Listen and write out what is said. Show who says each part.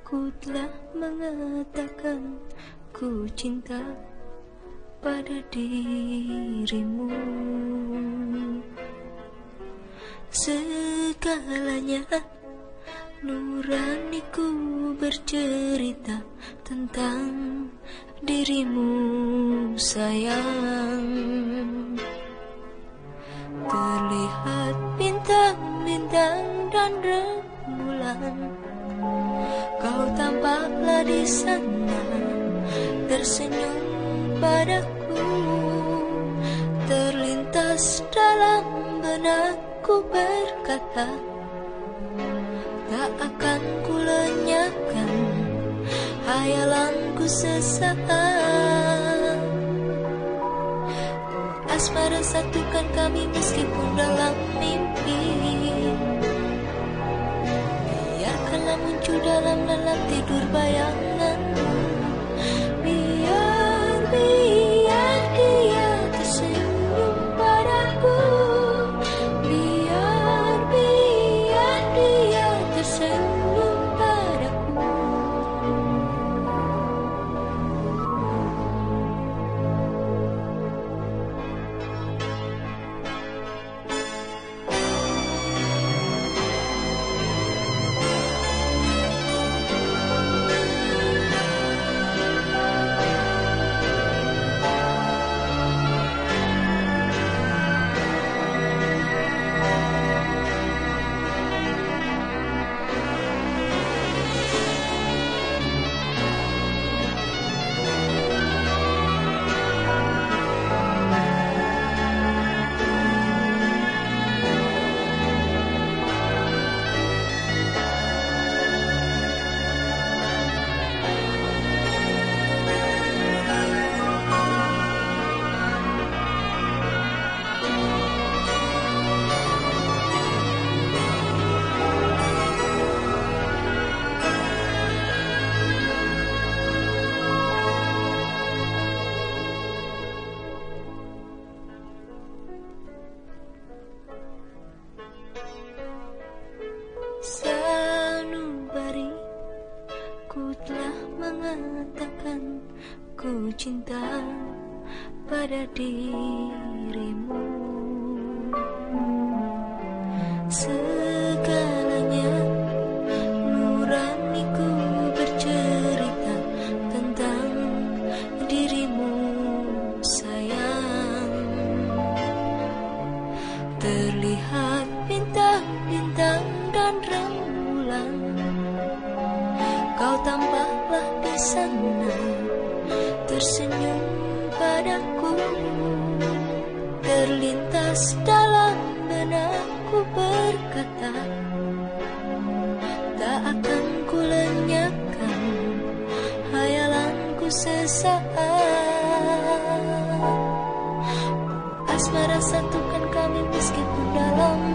Speaker 1: Ku telah mengatakan ku cinta pada dirimu. Segalanya nuraniku bercerita tentang dirimu sayang. Terlihat bintang-bintang dan rembulan, kau tampaklah di sana tersenyum padaku. Terlintas dalam benakku berkata, tak akan ku lenyapkan hayalanku sesaat. Asmara satukan kami meskipun dalam mimpi. Biarkanlah muncul dalam lelap tidur bayanganmu. Biar dia tersenyum padaku. Biar dia tersenyum padaku. Sanubari, ku telah mengatakan ku cinta pada dirimu. Segalanya nuraniku bercerita tentang dirimu sayang. Terlihat bintang-bintang dan rembulan, kau tampaklah di sana tersenyum padaku. Terlintas dalam benakku berkata, tak akan ku lenyapkan hayalanku sesaat. Asmara satukan kami meskipun dalam